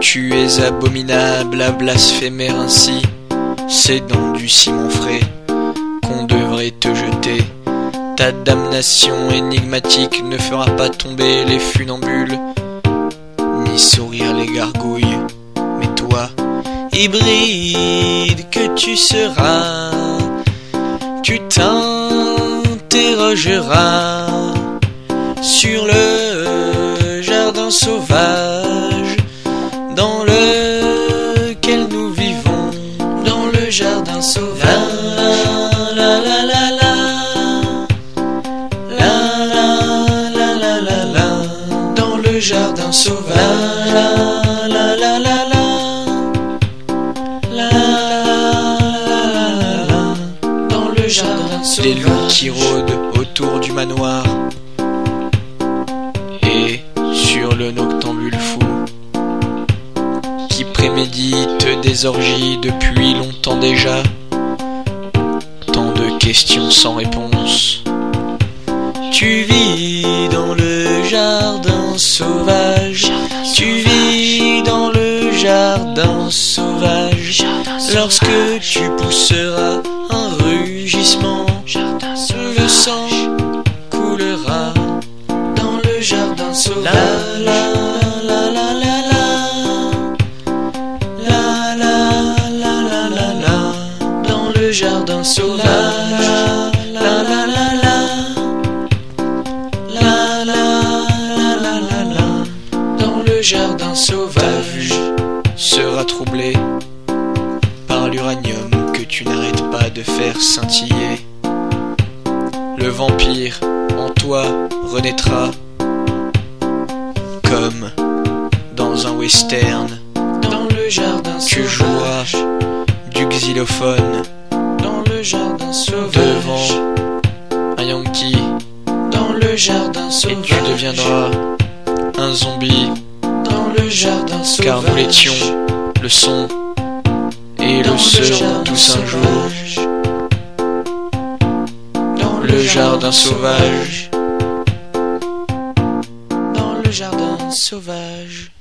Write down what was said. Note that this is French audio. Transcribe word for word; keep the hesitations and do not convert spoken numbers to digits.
Tu es abominable à blasphémer ainsi. C'est dans du ciment frais qu'on devrait te jeter. Ta damnation énigmatique ne fera pas tomber les funambules, ni sourire les gargouilles. Mais toi, hybride que tu seras, tu t'interrogeras sur le jardin sauvage dans lequel nous vivons, dans le jardin sauvage. La la la la la la la la la la, dans le jardin sauvage. La la la la la la, dans le jardin sauvage. Des loups qui rôdent autour du manoir et sur le noctambule fou qui prémédite des orgies depuis longtemps déjà. Tant de questions sans réponse. Tu vis dans le jardin sauvage, tu vis dans le jardin sauvage. Lorsque tu pousseras un rugissement, le sang coulera dans le jardin sauvage. La la la la la la la la la la la, dans le jardin sauvage. La la la la la la la la la la, dans le jardin sauvage. Ta vue sera troublée par l'uranium que tu n'arrêtes pas de faire scintiller. Le vampire en toi renaîtra comme dans un western. Dans le jardin sauvage, tu joueras du xylophone dans le jardin sauvage devant un yankee. Dans le jardin sauvage, et tu deviendras un zombie dans le jardin sauvage. Car nous l'étions, le son, et le serons tous un jour. Dans le jardin sauvage, dans le jardin sauvage.